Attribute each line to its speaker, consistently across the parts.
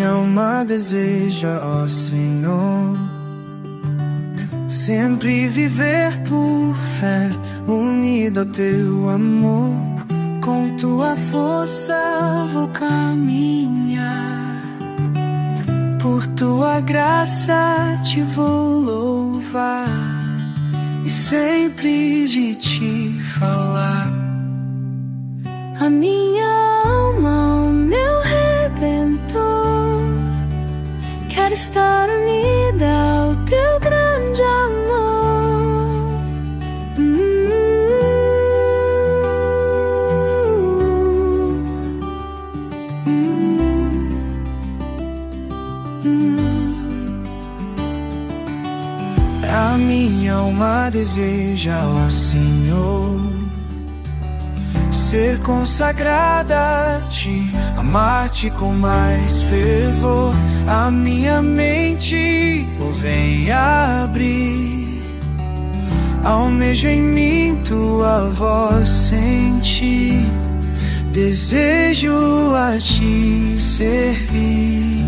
Speaker 1: minha alma deseja, ó Senhor, sempre viver por fé, unido ao teu amor. Com tua força vou caminhar, por tua graça te vou louvar e sempre de ti falar. A minha alma, o meu Redentor, quero estar unida ao teu grande amor. A minha alma deseja, ó Senhor, ser consagrada a ti, amar-te com mais fervor. A minha mente, oh, vem abrir, almejo em mim tua voz sentir, desejo a ti servir.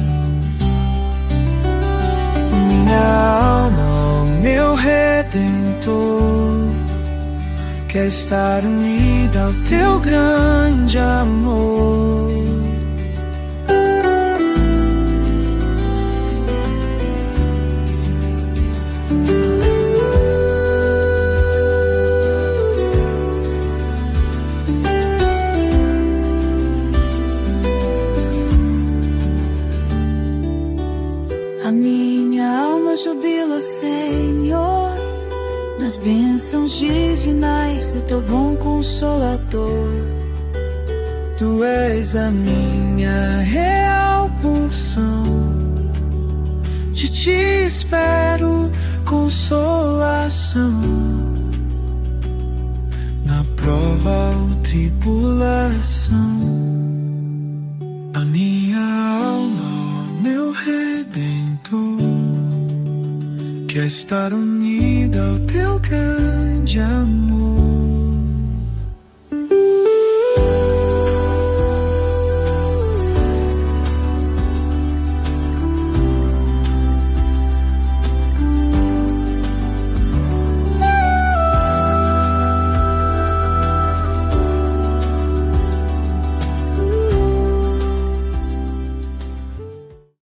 Speaker 1: Minha alma, meu Redentor, quer estar unida ao teu grande amor. A minha alma jubila, Senhor, nas bênçãos divinais do teu bom Consolador. Tu és a minha real porção, de ti espero consolação, na prova ou tribulação. A minha alma, meu Redentor, quer estar unida ao teu grande amor.